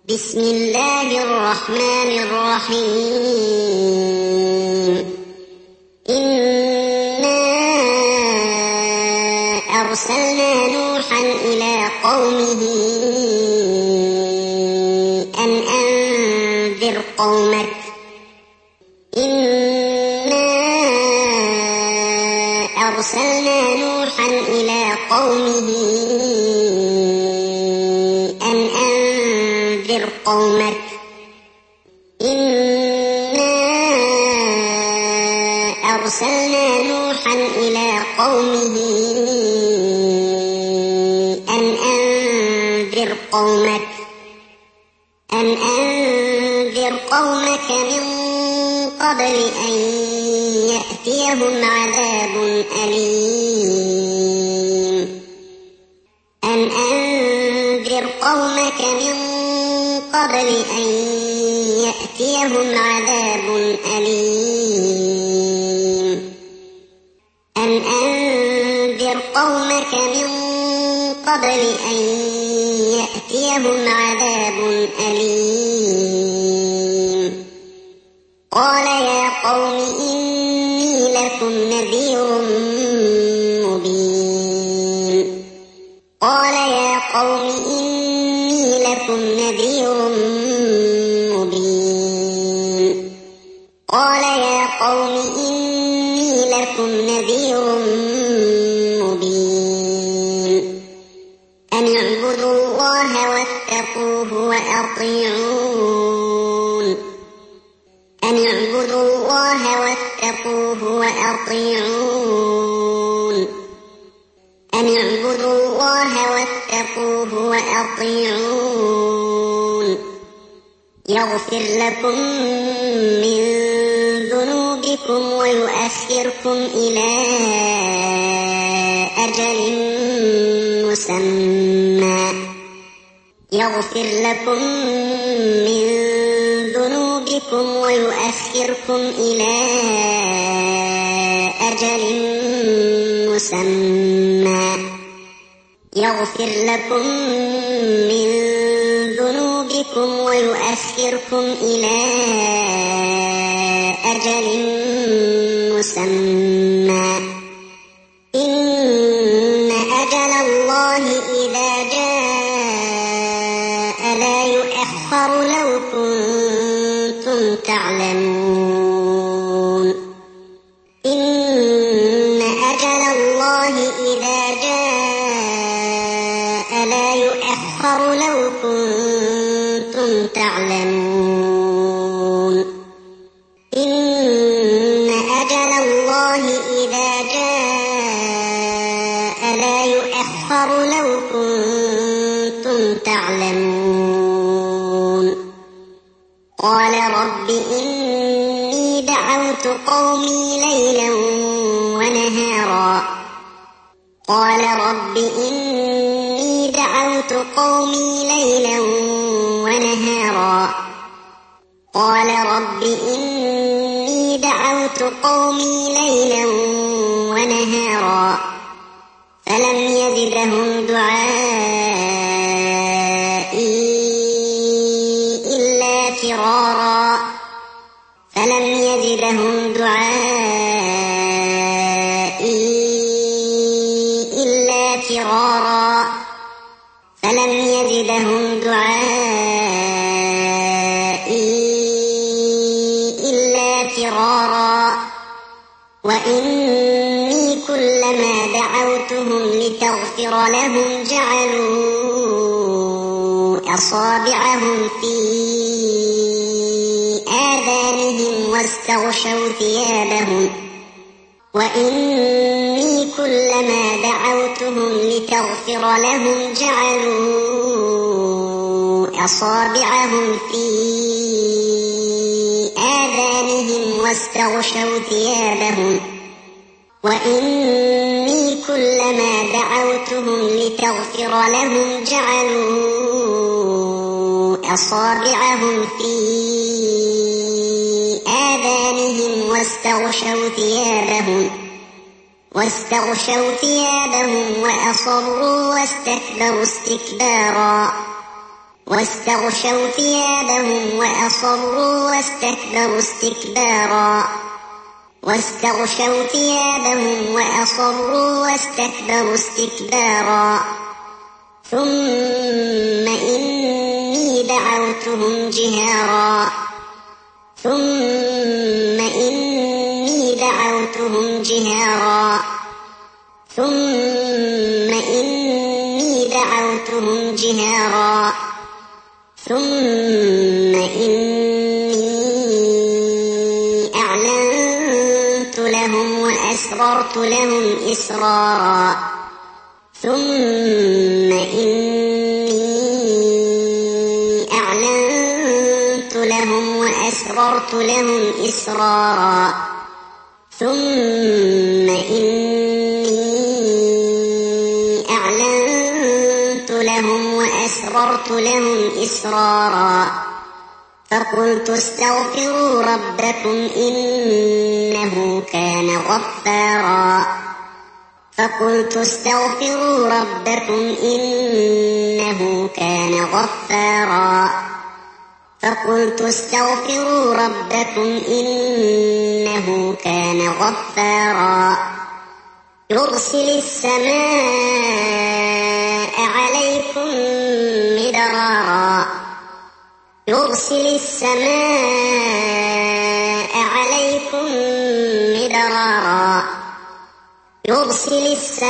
بسم الله الرحمن الرحيم. إنا أرسلنا نوحا إلى قومه أن أنذر قومك. إنا أرسلنا نوحا إلى قومه أن أنذر قومك. إنا أرسلنا نوحا إلى قومه أن أنذر قومك من قبل أن يأتيهم عذاب أليم. أن أنذر قومك من قبل أن يأتيهم عذاب أليم. أن أنذر قومك من قبل أن يأتيهم عذاب أليم. قال يا قوم إني لكم نذير مبين. قال يا قوم إني لكم نذير مبين. قال يا قوم إني لكم نذير مبين. أن اعبدوا الله واتقوه وأطيعون. أن اعبدوا الله واتقوه وأطيعون. أن اعبدوا الله واتقوه وأطيعون. يغفر لكم من ذنوبكم ويؤخركم إلى أجل مسمى. يغفر لكم من ذنوبكم ويؤخركم إلى أجل مسمى. يغفر لكم من ذنوبكم ويؤخركم إلى أجل مسمى. إن أجل الله إذا جاء لا يؤخر لو كنتم تعلمون. إن أجل الله إذا جاء لا يؤخر لو كنتم تعلمون. إن أجل الله إذا جاء لا يؤخر لو كنتم تعلمون. قال رب إني دعوت قومي ليلا ونهارا. قال رب إني دعوت قومي ليلا ونهارا. قال رب إني دعوت قومي ليلا ونهارا فلم يزدهم دعائي إلا فرارا. فلم يزدهم دعائي إلا فرارا. فلم يزدهم دعائي إلا فرارا. وإني كلما دعوتهم لتغفر لهم جعلوا أصابعهم في آذانهم واستغشوا ثيابهم. وإني كلما دعوتهم لتغفر لهم جعلوا أصابعهم في آذانهم واستغشوا ثيابهم. وإني كلما دعوتهم لتغفر لهم جعلوا أصابعهم في آذانهم واستغشوا ثيابهم وأصروا واستكبروا استكبارا. واستغشوا ثيابهم وأصروا واستكبروا استكبارا واستغشوا ثيابهم وأصروا واستكبروا استكبارا ثم إني دعوتهم جهارا ثم إني دعوتهم جهارا ثم إني دعوتهم جهارا ثم إني أعلنت لهم وأسررت لهم إسرارا ثم إني أعلنت لهم وأسررت لهم إسرارا ثم إني أعلنت لهم وأسررت لهم إسرارا فقلت استغفروا ربكم إنه كان غفارا فقلت استغفروا ربكم إنه كان غفارا فقلت استغفروا ربكم إنه كان غفارا يرسل السماء عليكم مدرارا يرسل السماء عليكم مدرارا يرسل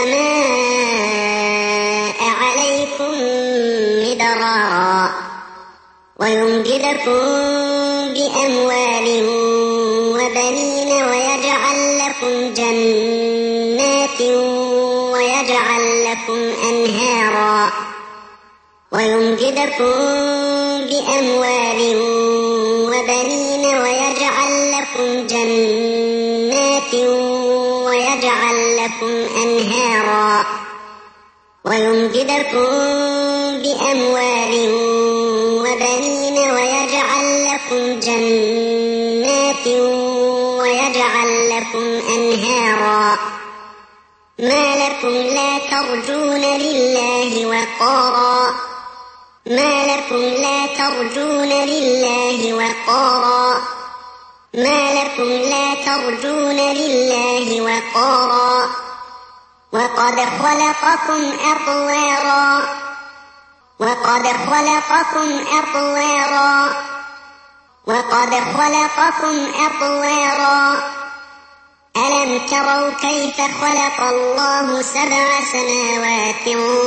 السماء عليكم مدرارا ويمددكم بأموال وبنين ويجعل لكم جنات ويجعل لكم أنهارا ويمددكم بأموال وبنين ويجعل لكم جنات ويجعل لكم أنهارا ويمددكم بأموال وبنين ويجعل لكم جنات ويجعل لكم أنهارا ما لكم لا ترجون لله وقارا ما لكم لا ترجون لله وقارا ما لكم لا ترجون لله وقارا وقد خلقكم أطوارا وقد خلقكم أطوارا وقد خلقكم أطوارا ألم تروا كيف خلق الله 7 سماوات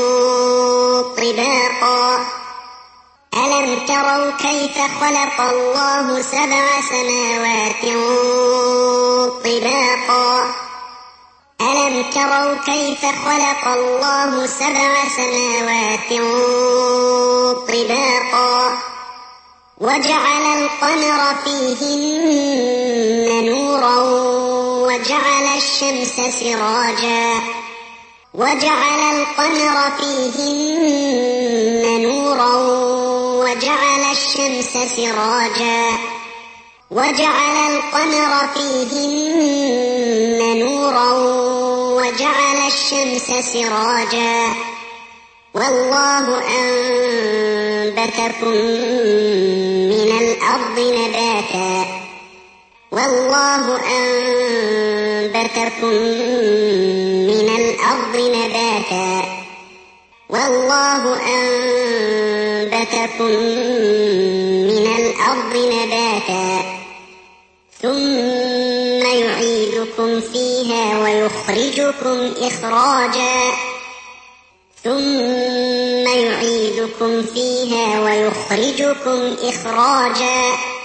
طباقا ألم تروا كيف خلق الله 7 سماوات طباقا ألم تروا كيف خلق الله 7 سماوات طباقا وجعل القمر فيهن نورا وجعل الشمس سراجا وجعل القمر فيهن نورا وجعل الشمس سراجا وجعل القمر فيهن نورا وجعل الشمس سراجا والله أنبتكم من الأرض نباتا والله أنبتكم من الأرض نباتا والله أنبتكم من الأرض نباتا ثم يعيدكم فيها ويخرجكم إخراجا ثم يعيدكم فيها ويخرجكم إخراجا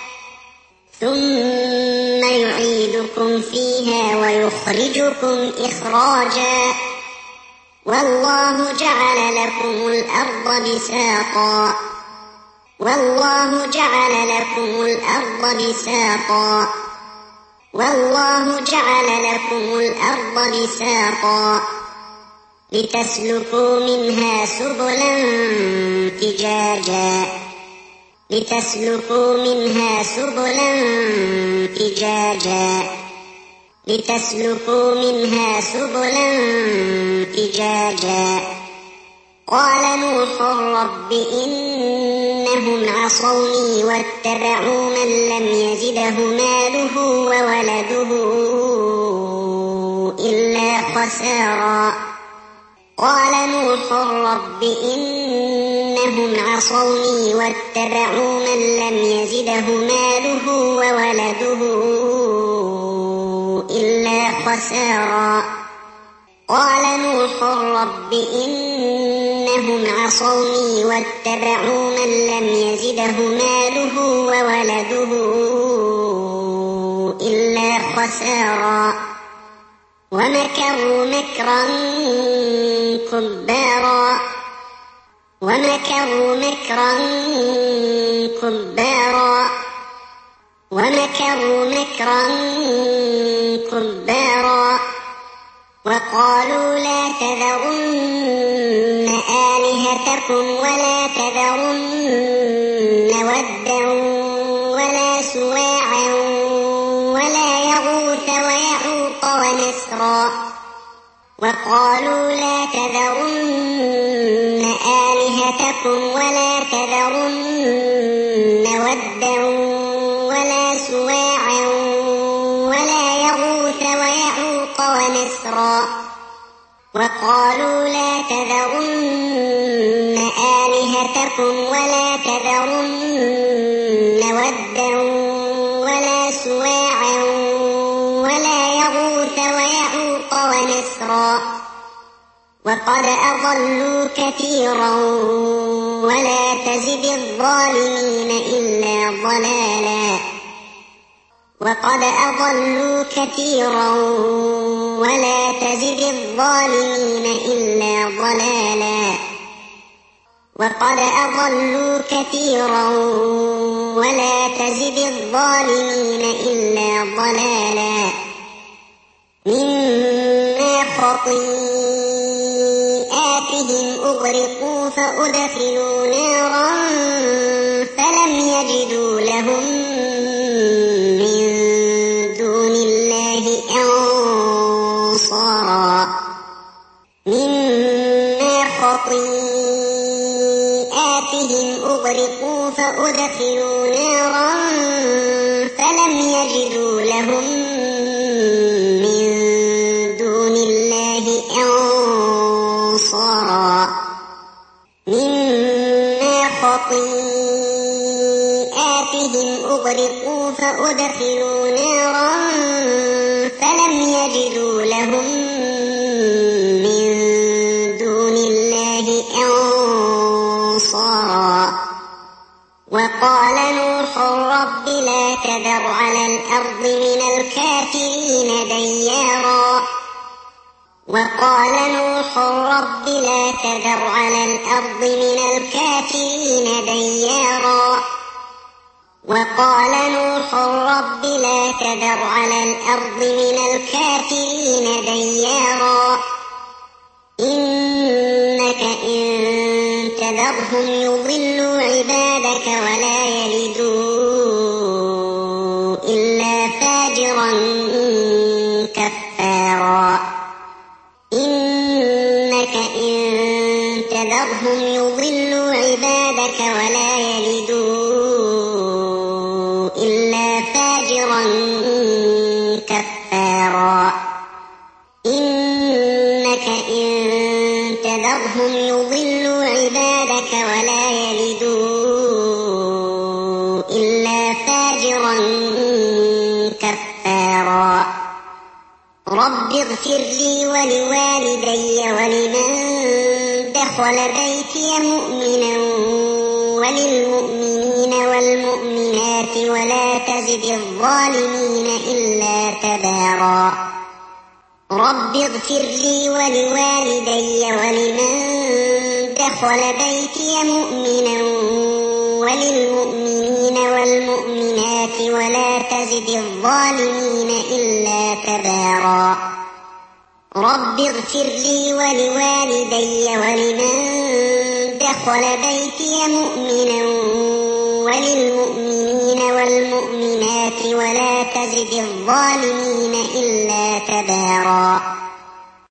ثم يعيدكم فيها ويخرجكم إخراجا والله جعل لكم الأرض بساطا والله جعل لكم الأرض بساطا والله جعل لكم الأرض بساطا لتسلكوا منها سبلا فجاجا لتسلكوا منها سبلا فجاجا لتسلكوا منها سبلا فجاجا قال نوح رب إن إنهم عصوني واتبعوا من لم يزده ماله وولده إلا خسارا قال نوح رب إنهم عصوني واتبعوا من لم يزده ماله وولده إلا خسارا قال نوح رب إنهم عصوني واتبعوا من لم يزده ماله وولده إلا خسارا ومكروا مكرا كبارا ومكروا مكرا كبارا ومكروا مكرا كبارا وقالوا لا تذرن آلهتكم ولا تذرن ودا ولا سواعا ولا يغوث ويعوق ونسرا وقالوا لا تذرن آلهتكم ولا تذرن ودا ولا سواعا ولا يغوث ويعوق ونسرا وقالوا لا تذرن آلهتكم ولا تذرن ودا ولا سواعا ولا يغوث ويعوق ونسرا وقد أضلوا كثيرا ولا تزد الظالمين إلا ضلالا وقد أضلوا كثيرا ولا تزد الظالمين إلا ضلالا وقد أضلوا كثيرا ولا تزد الظالمين إلا ضلالا مما خطيئاتهم أغرقوا فأدخلوا نارا فلم يجدوا لهم من دون الله أنصارا مما خطيئاتهم أغرقوا فأدخلوا نارا فلم يجدوا لهم من دون الله أنصارا مما خطيئاتهم أغرقوا فأدخلوا نارا فلم يجدوا لهم من دون الله أنصارا وقال نوح رب لا تذر على الأرض من الكافرين ديارا وقال نوح رب لا تذر على الأرض من الكافرين ديارا وقال نوح رب لا تذر على الأرض من الكافرين ديارا إنك إن تذرهم يضلوا عبادك ولا يلدوا إلا فاجرا كفارا إنك إن تذرهم يضلوا عبادك ولا يلدوا إلا فاجرا كفارا إنك إن تذرهم يضلوا عبادك ولا يلدوا إلا فاجرا كفارا رب اغفر لي ولوالدي ولمن دخل بيتي مؤمنا وللمؤمنين والمؤمنات ولا تزد الظالمين إلا تبارا رب اغفر لي ولوالدي ولمن دخل بيتي مؤمنا وللمؤمنين والمؤمنات ولا تزد الظالمين إلا تبارا رب اغفر لي ولوالدي ولمن دخل بيتي مؤمنا وللمؤمنين والمؤمنات ولا تزد الظالمين إلا تبارا